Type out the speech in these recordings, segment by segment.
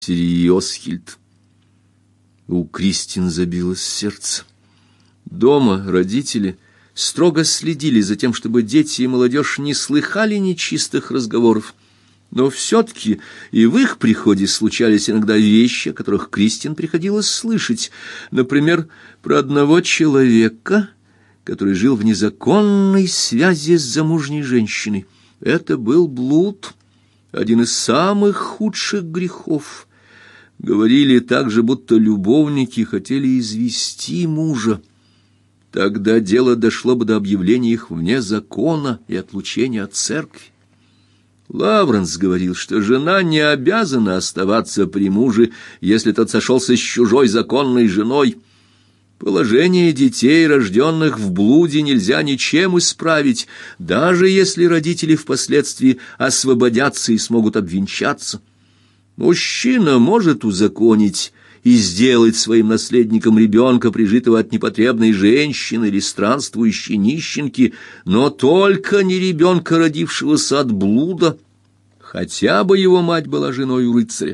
Осхильд. У Кристин забилось сердце. Дома родители строго следили за тем, чтобы дети и молодежь не слыхали нечистых разговоров. Но все-таки и в их приходе случались иногда вещи, о которых Кристин приходилось слышать. Например, про одного человека, который жил в незаконной связи с замужней женщиной. Это был блуд, один из самых худших грехов. Говорили также, будто любовники хотели извести мужа. Тогда дело дошло бы до объявления их вне закона и отлучения от церкви. Лавренс говорил, что жена не обязана оставаться при муже, если тот сошелся с чужой законной женой. Положение детей, рожденных в блуде, нельзя ничем исправить, даже если родители впоследствии освободятся и смогут обвенчаться. Мужчина может узаконить и сделать своим наследником ребенка, прижитого от непотребной женщины или странствующей нищенки, но только не ребенка, родившегося от блуда, хотя бы его мать была женой у рыцаря.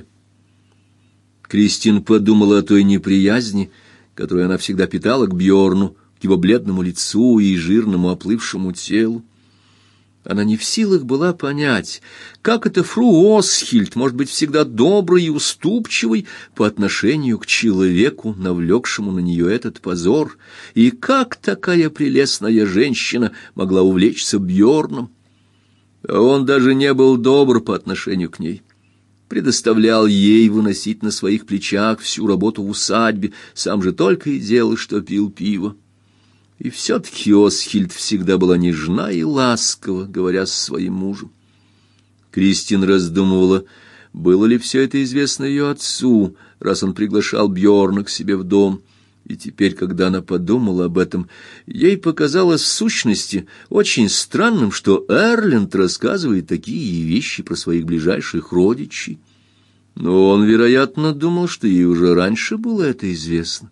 Кристин подумала о той неприязни, которую она всегда питала к Бьорну, к его бледному лицу и жирному оплывшему телу. Она не в силах была понять, как это фру Осхильд может быть всегда доброй и уступчивой по отношению к человеку, навлекшему на нее этот позор, и как такая прелестная женщина могла увлечься Бьорном. А он даже не был добр по отношению к ней. Предоставлял ей выносить на своих плечах всю работу в усадьбе, сам же только и делал, что пил пиво. И все-таки Осхильд всегда была нежна и ласкова, говоря со своим мужем. Кристин раздумывала, было ли все это известно ее отцу, раз он приглашал Бьорна к себе в дом. И теперь, когда она подумала об этом, ей показалось в сущности очень странным, что Эрленд рассказывает такие вещи про своих ближайших родичей. Но он, вероятно, думал, что ей уже раньше было это известно.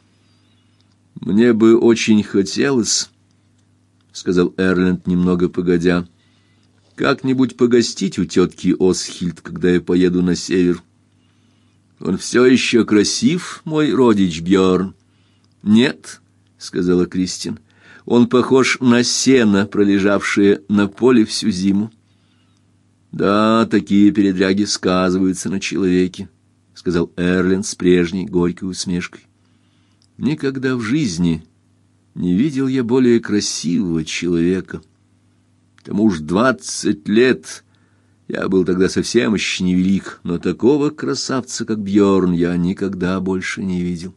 «Мне бы очень хотелось, — сказал Эрленд немного погодя, — как-нибудь погостить у тетки Осхильд, когда я поеду на север. Он все еще красив, мой родич Бьорн?» «Нет, — сказала Кристин, — он похож на сено, пролежавшее на поле всю зиму». «Да, такие передряги сказываются на человеке, — сказал Эрленд с прежней горькой усмешкой. Никогда в жизни не видел я более красивого человека. Тому уж 20 лет, я был тогда совсем еще невелик, но такого красавца, как Бьорн, я никогда больше не видел.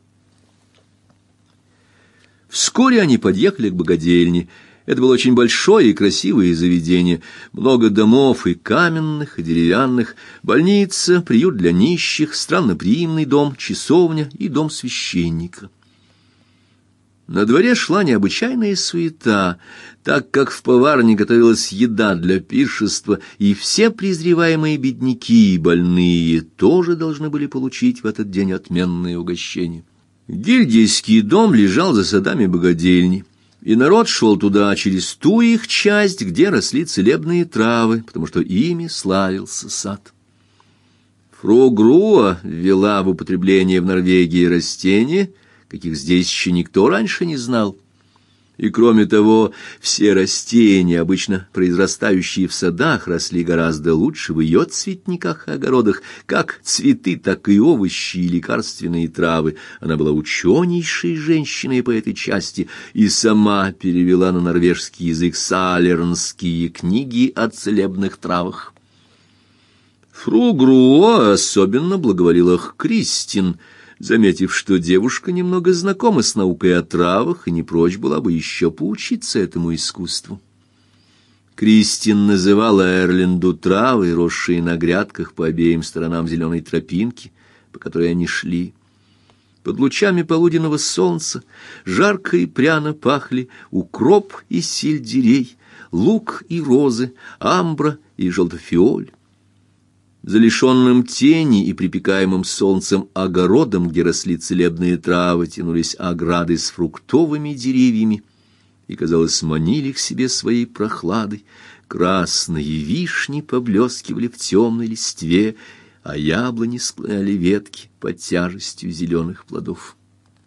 Вскоре они подъехали к богадельне. Это было очень большое и красивое заведение, много домов, и каменных, и деревянных, больница, приют для нищих, странноприимный дом, часовня и дом священника. На дворе шла необычайная суета, так как в поварне готовилась еда для пиршества, и все презреваемые бедняки и больные тоже должны были получить в этот день отменное угощение. Гильдейский дом лежал за садами богадельни, и народ шел туда через ту их часть, где росли целебные травы, потому что ими славился сад. Фру Груа ввела в употребление в Норвегии растения, каких здесь еще никто раньше не знал. И кроме того, все растения, обычно произрастающие в садах, росли гораздо лучше в ее цветниках и огородах, как цветы, так и овощи и лекарственные травы. Она была ученейшей женщиной по этой части и сама перевела на норвежский язык салернские книги о целебных травах. Фру Груа особенно благоволила к Кристин, заметив, что девушка немного знакома с наукой о травах и не прочь была бы еще поучиться этому искусству. Кристин называла Эрленду травы, росшие на грядках по обеим сторонам зеленой тропинки, по которой они шли. Под лучами полуденного солнца жарко и пряно пахли укроп и сельдерей, лук и розы, амбра и желтофиоль. За лишенным тени и припекаемым солнцем огородом, где росли целебные травы, тянулись ограды с фруктовыми деревьями и, казалось, манили к себе своей прохладой. Красные вишни поблескивали в темной листве, а яблони склоняли ветки под тяжестью зеленых плодов.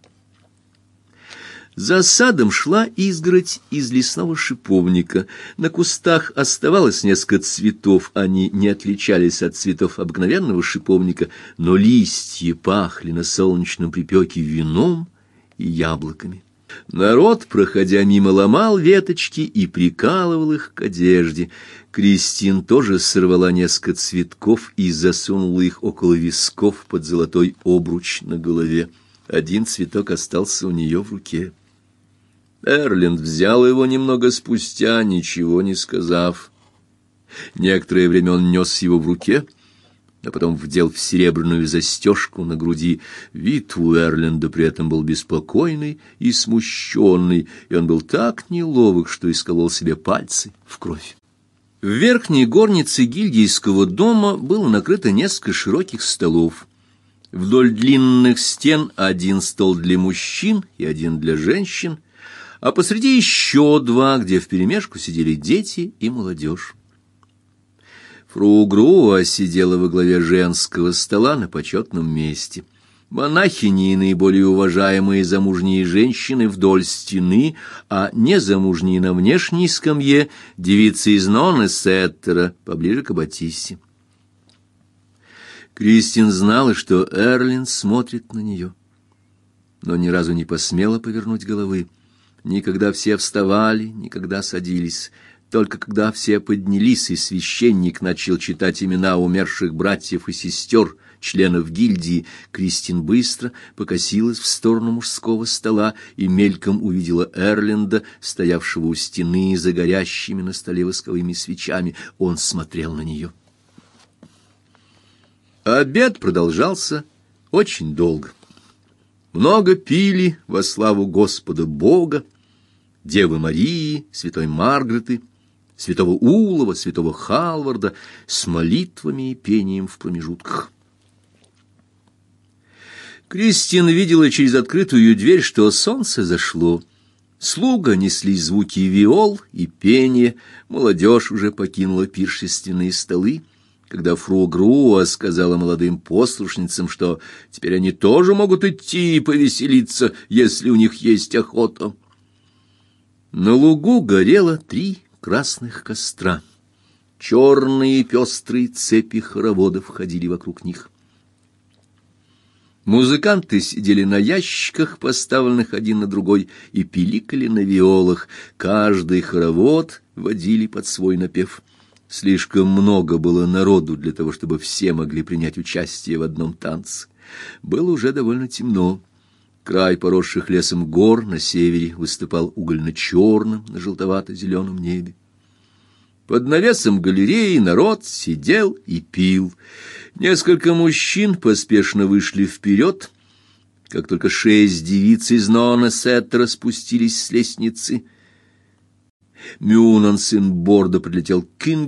За садом шла изгородь из лесного шиповника. На кустах оставалось несколько цветов, они не отличались от цветов обыкновенного шиповника, но листья пахли на солнечном припеке вином и яблоками. Народ, проходя мимо, ломал веточки и прикалывал их к одежде. Кристин тоже сорвала несколько цветков и засунула их около висков под золотой обруч на голове. Один цветок остался у нее в руке. Эрленд взял его немного спустя, ничего не сказав. Некоторое время он нес его в руке, а потом вдел в серебряную застежку на груди. Вид у Эрленда при этом был беспокойный и смущенный, и он был так неловок, что исколол себе пальцы в кровь. В верхней горнице гильдейского дома было накрыто несколько широких столов. Вдоль длинных стен один стол для мужчин и один для женщин, а посреди еще два, где вперемешку сидели дети и молодежь. Фру Груа сидела во главе женского стола на почетном месте. Монахини и наиболее уважаемые замужние женщины вдоль стены, а незамужние на внешней скамье девицы из Нонне-Сеттера поближе к аббатиссе. Кристин знала, что Эрлин смотрит на нее, но ни разу не посмела повернуть головы. Никогда все вставали, никогда садились. Только когда все поднялись, и священник начал читать имена умерших братьев и сестер, членов гильдии, Кристин быстро покосилась в сторону мужского стола и мельком увидела Эрленда, стоявшего у стены за горящими на столе восковыми свечами. Он смотрел на нее. Обед продолжался очень долго. Много пили во славу Господа Бога, Девы Марии, святой Маргареты, святого Улова, святого Халварда, с молитвами и пением в промежутках. Кристин видела через открытую дверь, что солнце зашло. Слуга несли звуки виол и пения, молодежь уже покинула пиршественные столы. Когда фру Груа сказала молодым послушницам, что теперь они тоже могут идти и повеселиться, если у них есть охота. На лугу горело 3 красных костра. Черные пестрые цепи хороводов ходили вокруг них. Музыканты сидели на ящиках, поставленных один на другой, и пиликали на виолах. Каждый хоровод водили под свой напев. Слишком много было народу для того, чтобы все могли принять участие в одном танце. Было уже довольно темно. Край поросших лесом гор на севере выступал угольно-черным на желтовато-зеленом небе. Под навесом галереи народ сидел и пил. Несколько мужчин поспешно вышли вперед. Как только 6 девиц из Нонне-Сеттера спустились с лестницы, Мюнан, сын Борда, подлетел к